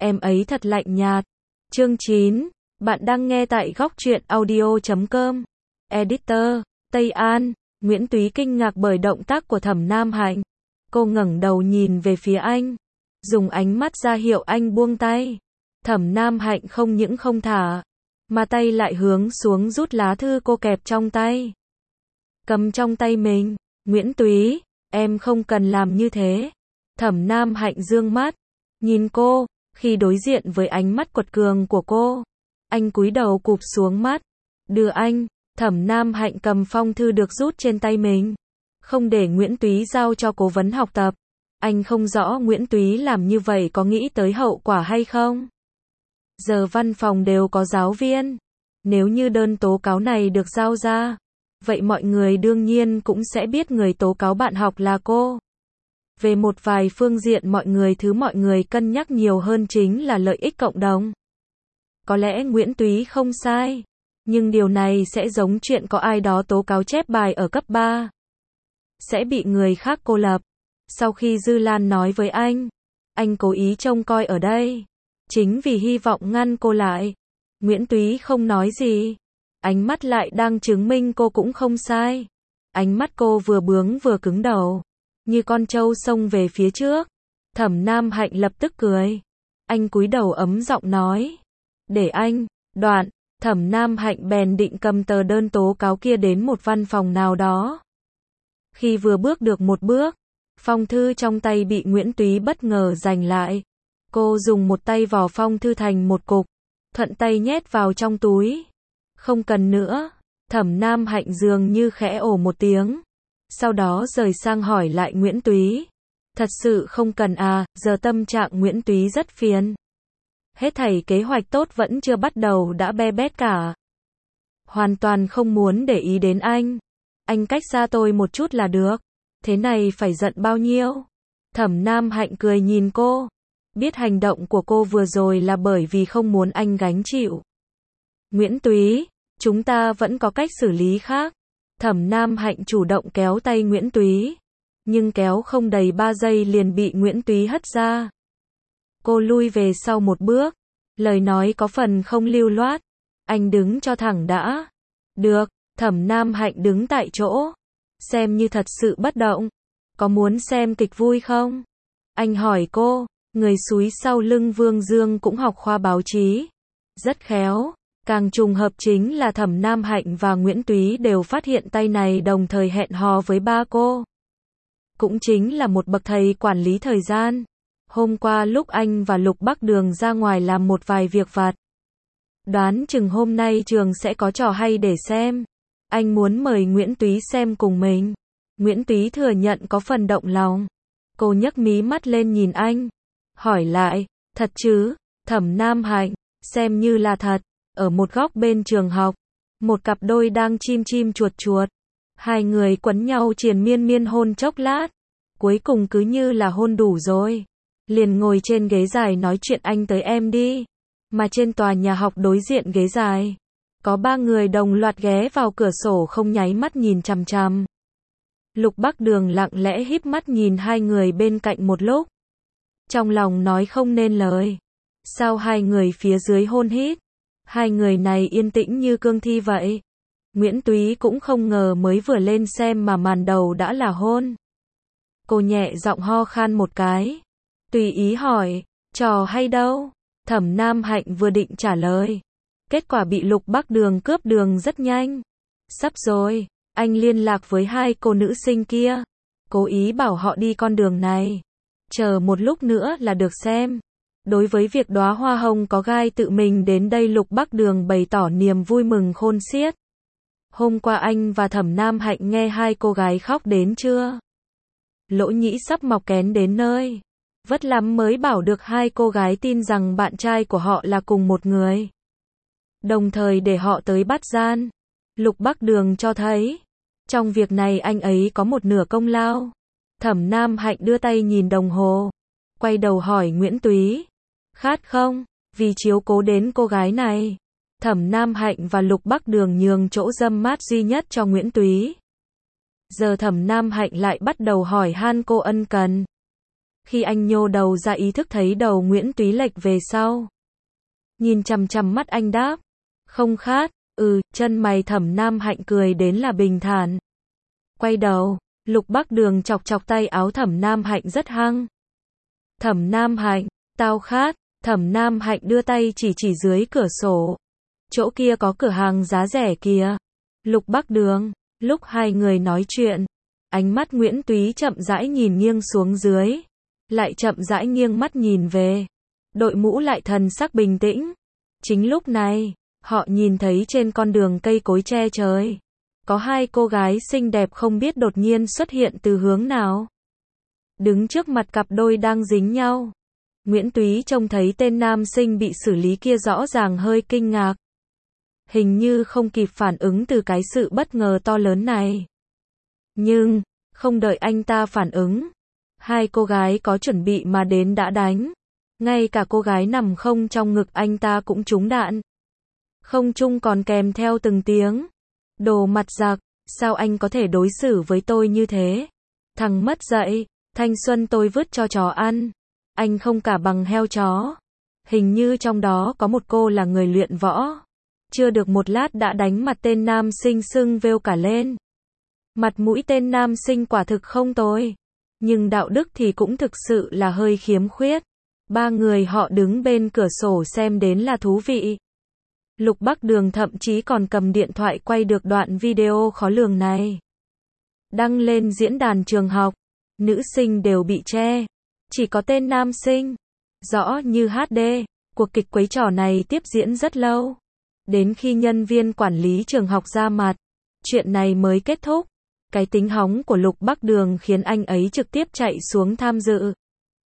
em ấy thật lạnh nhạt. Chương 9, bạn đang nghe tại góc truyện audio.com. Editor, Tây An. Nguyễn Túy kinh ngạc bởi động tác của Thẩm Nam Hạnh. Cô ngẩng đầu nhìn về phía anh, dùng ánh mắt ra hiệu anh buông tay. Thẩm Nam Hạnh không những không thả, mà tay lại hướng xuống rút lá thư cô kẹp trong tay. Cầm trong tay mình. Nguyễn Túy, em không cần làm như thế. Thẩm Nam Hạnh dương mắt, nhìn cô, khi đối diện với ánh mắt quật cường của cô, anh cúi đầu cụp xuống mắt. Đưa anh. Thẩm Nam Hạnh cầm phong thư được rút trên tay mình, không để Nguyễn Túy giao cho cố vấn học tập. Anh không rõ Nguyễn Túy làm như vậy có nghĩ tới hậu quả hay không. Giờ văn phòng đều có giáo viên. Nếu như đơn tố cáo này được giao ra, vậy mọi người đương nhiên cũng sẽ biết người tố cáo bạn học là cô. Về một vài phương diện mọi người cân nhắc nhiều hơn chính là lợi ích cộng đồng. Có lẽ Nguyễn Túy không sai, nhưng điều này sẽ giống chuyện có ai đó tố cáo chép bài ở cấp 3. Sẽ bị người khác cô lập. Sau khi Dư Lan nói với anh cố ý trông coi ở đây, chính vì hy vọng ngăn cô lại. Nguyễn Túy không nói gì. Ánh mắt lại đang chứng minh cô cũng không sai. Ánh mắt cô vừa bướng vừa cứng đầu, như con trâu xông về phía trước. Thẩm Nam Hạnh lập tức cười. Anh cúi đầu ấm giọng nói. Để anh. Đoạn, Thẩm Nam Hạnh bèn định cầm tờ đơn tố cáo kia đến một văn phòng nào đó. Khi vừa bước được một bước, phong thư trong tay bị Nguyễn Túy bất ngờ giành lại. Cô dùng một tay vò phong thư thành một cục, thuận tay nhét vào trong túi. Không cần nữa. Thẩm Nam Hạnh dường như khẽ ồ một tiếng, sau đó rời sang hỏi lại Nguyễn Túy. Thật sự không cần à? Giờ tâm trạng Nguyễn Túy rất phiền. Hết thảy kế hoạch tốt vẫn chưa bắt đầu đã be bét cả. Hoàn toàn không muốn để ý đến anh. Anh cách xa tôi một chút là được. Thế này phải giận bao nhiêu? Thẩm Nam Hạnh cười nhìn cô. Biết hành động của cô vừa rồi là bởi vì không muốn anh gánh chịu. Nguyễn Túy, chúng ta vẫn có cách xử lý khác. Thẩm Nam Hạnh chủ động kéo tay Nguyễn Túy, nhưng kéo không đầy 3 giây liền bị Nguyễn Túy hất ra. Cô lui về sau một bước, lời nói có phần không lưu loát. Anh đứng cho thẳng đã. Được. Thẩm Nam Hạnh đứng tại chỗ, xem như thật sự bất động. Có muốn xem kịch vui không? Anh hỏi cô. Người xúi sau lưng Vương Dương cũng học khoa báo chí, rất khéo. Càng trùng hợp chính là Thẩm Nam Hạnh và Nguyễn Túy đều phát hiện tay này đồng thời hẹn hò với ba cô. Cũng chính là một bậc thầy quản lý thời gian. Hôm qua lúc anh và Lục Bắc Đường ra ngoài làm một vài việc vặt, đoán chừng hôm nay trường sẽ có trò hay để xem. Anh muốn mời Nguyễn Túy xem cùng mình. Nguyễn Túy thừa nhận có phần động lòng. Cô nhấc mí mắt lên nhìn anh, hỏi lại, thật chứ? Thẩm Nam Hạnh, xem như là thật. Ở một góc bên trường học, một cặp đôi đang chim chim chuột chuột. Hai người quấn nhau triền miên hôn chốc lát. Cuối cùng cứ như là hôn đủ rồi, liền ngồi trên ghế dài nói chuyện anh tới em đi. Mà trên tòa nhà học đối diện ghế dài, có 3 người đồng loạt ghé vào cửa sổ không nháy mắt nhìn chằm chằm. Lục Bắc Đường lặng lẽ híp mắt nhìn hai người bên cạnh một lúc, trong lòng nói không nên lời. Sao hai người phía dưới hôn hít? Hai người này yên tĩnh như cương thi vậy. Nguyễn Túy cũng không ngờ mới vừa lên xem mà màn đầu đã là hôn. Cô nhẹ giọng ho khan một cái, tùy ý hỏi, trò hay đâu? Thẩm Nam Hạnh vừa định trả lời, kết quả bị Lục Bắc Đường cướp đường rất nhanh. Sắp rồi, anh liên lạc với hai cô nữ sinh kia, cố ý bảo họ đi con đường này, chờ một lúc nữa là được xem. Đối với việc đóa hoa hồng có gai tự mình đến đây, Lục Bắc Đường bày tỏ niềm vui mừng khôn xiết. Hôm qua anh và Thẩm Nam Hạnh nghe hai cô gái khóc đến chưa? Lỗ nhĩ sắp mọc kén đến nơi. Vất lắm mới bảo được hai cô gái tin rằng bạn trai của họ là cùng một người, đồng thời để họ tới bắt gian. Lục Bắc Đường cho thấy, trong việc này anh ấy có một nửa công lao. Thẩm Nam Hạnh đưa tay nhìn đồng hồ, quay đầu hỏi Nguyễn Túy, khát không? Vì chiếu cố đến cô gái này, Thẩm Nam Hạnh và Lục Bắc Đường nhường chỗ dâm mát duy nhất cho Nguyễn Túy. Giờ Thẩm Nam Hạnh lại bắt đầu hỏi han cô ân cần. Khi anh nhô đầu ra ý thức thấy đầu Nguyễn Túy lệch về sau. Nhìn chằm chằm mắt anh đáp. Không khát, chân mày Thẩm Nam Hạnh cười đến là bình thản. Quay đầu, Lục Bắc Đường chọc chọc tay áo Thẩm Nam Hạnh rất hăng. Thẩm Nam Hạnh, tao khát, Thẩm Nam Hạnh đưa tay chỉ dưới cửa sổ. Chỗ kia có cửa hàng giá rẻ kìa. Lục Bắc Đường, lúc hai người nói chuyện, ánh mắt Nguyễn Túy chậm rãi nhìn nghiêng xuống dưới, lại chậm rãi nghiêng mắt nhìn về. Đội mũ lại thần sắc bình tĩnh. Chính lúc này, họ nhìn thấy trên con đường cây cối che trời, có hai cô gái xinh đẹp không biết đột nhiên xuất hiện từ hướng nào. Đứng trước mặt cặp đôi đang dính nhau. Nguyễn Túy trông thấy tên nam sinh bị xử lý kia rõ ràng hơi kinh ngạc. Hình như không kịp phản ứng từ cái sự bất ngờ to lớn này. Nhưng, không đợi anh ta phản ứng, hai cô gái có chuẩn bị mà đến đã đánh. Ngay cả cô gái nằm không trong ngực anh ta cũng trúng đạn. Không chung còn kèm theo từng tiếng. Đồ mặt giặc, sao anh có thể đối xử với tôi như thế? Thằng mất dạy, thanh xuân tôi vứt cho chó ăn. Anh không cả bằng heo chó. Hình như trong đó có một cô là người luyện võ. Chưa được một lát đã đánh mặt tên nam sinh sưng vêu cả lên. Mặt mũi tên nam sinh quả thực không tồi. Nhưng đạo đức thì cũng thực sự là hơi khiếm khuyết. Ba người họ đứng bên cửa sổ xem đến là thú vị. Lục Bắc Đường thậm chí còn cầm điện thoại quay được đoạn video khó lường này. Đăng lên diễn đàn trường học. Nữ sinh đều bị che. Chỉ có tên nam sinh. Rõ như HD. Cuộc kịch quấy trò này tiếp diễn rất lâu. Đến khi nhân viên quản lý trường học ra mặt, chuyện này mới kết thúc. Cái tính hóng của Lục Bắc Đường khiến anh ấy trực tiếp chạy xuống tham dự.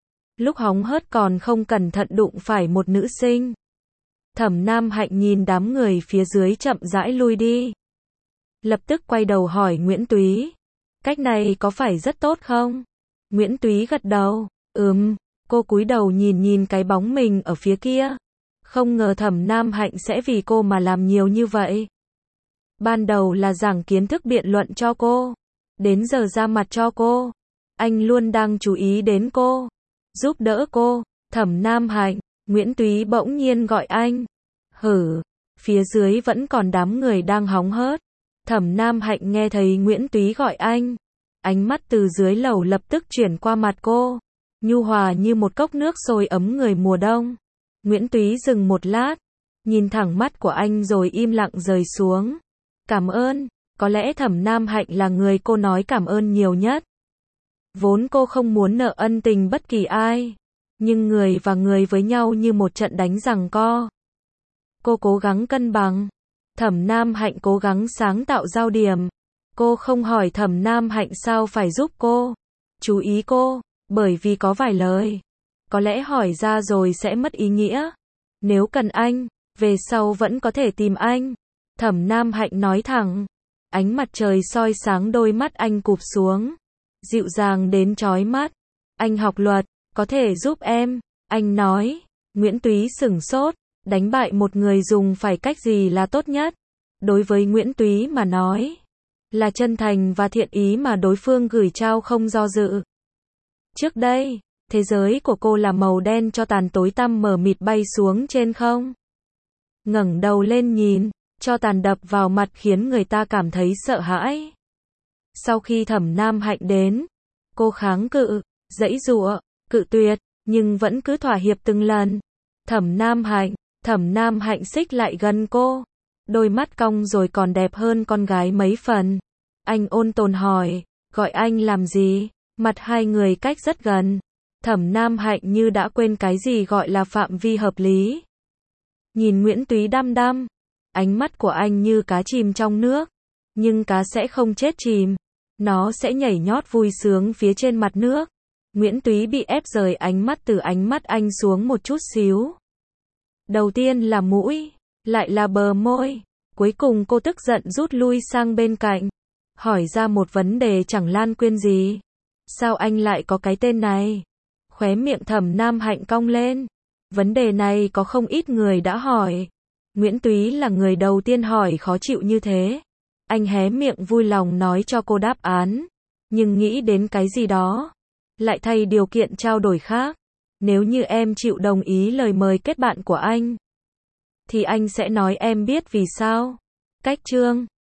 Lúc hóng hớt còn không cẩn thận đụng phải một nữ sinh. Thẩm Nam Hạnh nhìn đám người phía dưới chậm rãi lui đi. Lập tức quay đầu hỏi Nguyễn Túy. Cách này có phải rất tốt không? Nguyễn Túy gật đầu. Cô cúi đầu nhìn cái bóng mình ở phía kia. Không ngờ Thẩm Nam Hạnh sẽ vì cô mà làm nhiều như vậy. Ban đầu là giảng kiến thức biện luận cho cô. Đến giờ ra mặt cho cô. Anh luôn đang chú ý đến cô. Giúp đỡ cô. Thẩm Nam Hạnh. Nguyễn Túy bỗng nhiên gọi anh. Phía dưới vẫn còn đám người đang hóng hớt. Thẩm Nam Hạnh nghe thấy Nguyễn Túy gọi anh. Ánh mắt từ dưới lầu lập tức chuyển qua mặt cô. Nhu hòa như một cốc nước sôi ấm người mùa đông. Nguyễn Túy dừng một lát. Nhìn thẳng mắt của anh rồi im lặng rời xuống. Cảm ơn. Có lẽ Thẩm Nam Hạnh là người cô nói cảm ơn nhiều nhất. Vốn cô không muốn nợ ân tình bất kỳ ai. Nhưng người và người với nhau như một trận đánh giằng co. Cô cố gắng cân bằng. Thẩm Nam Hạnh cố gắng sáng tạo giao điểm. Cô không hỏi Thẩm Nam Hạnh sao phải giúp cô. Chú ý cô, bởi vì có vài lời. Có lẽ hỏi ra rồi sẽ mất ý nghĩa. Nếu cần anh, về sau vẫn có thể tìm anh. Thẩm Nam Hạnh nói thẳng. Ánh mặt trời soi sáng đôi mắt anh cụp xuống. Dịu dàng đến chói mắt. Anh học luật, có thể giúp em. Anh nói. Nguyễn Túy sửng sốt. Đánh bại một người dùng phải cách gì là tốt nhất? Đối với Nguyễn Túy mà nói. Là chân thành và thiện ý mà đối phương gửi trao không do dự. Trước đây, thế giới của cô là màu đen cho tàn tối tăm mờ mịt bay xuống trên không. Ngẩng đầu lên nhìn, cho tàn đập vào mặt khiến người ta cảm thấy sợ hãi. Sau khi Thẩm Nam Hạnh đến, cô kháng cự, giãy giụa, cự tuyệt, nhưng vẫn cứ thỏa hiệp từng lần. Thẩm Nam Hạnh xích lại gần cô. Đôi mắt cong rồi còn đẹp hơn con gái mấy phần. Anh ôn tồn hỏi, gọi anh làm gì? Mặt hai người cách rất gần. Thẩm Nam Hạnh như đã quên cái gì gọi là phạm vi hợp lý. Nhìn Nguyễn Túy đăm đăm. Ánh mắt của anh như cá chìm trong nước. Nhưng cá sẽ không chết chìm. Nó sẽ nhảy nhót vui sướng phía trên mặt nước. Nguyễn Túy bị ép rời ánh mắt từ ánh mắt anh xuống một chút xíu. Đầu tiên là mũi, lại là bờ môi. Cuối cùng cô tức giận rút lui sang bên cạnh. Hỏi ra một vấn đề chẳng lan quyên gì. Sao anh lại có cái tên này? Khóe miệng Thẩm Nam Hạnh cong lên. Vấn đề này có không ít người đã hỏi. Nguyễn Túy là người đầu tiên hỏi khó chịu như thế. Anh hé miệng vui lòng nói cho cô đáp án. Nhưng nghĩ đến cái gì đó. lại thay điều kiện trao đổi khác. Nếu như em chịu đồng ý lời mời kết bạn của anh, thì anh sẽ nói em biết vì sao. Cách chương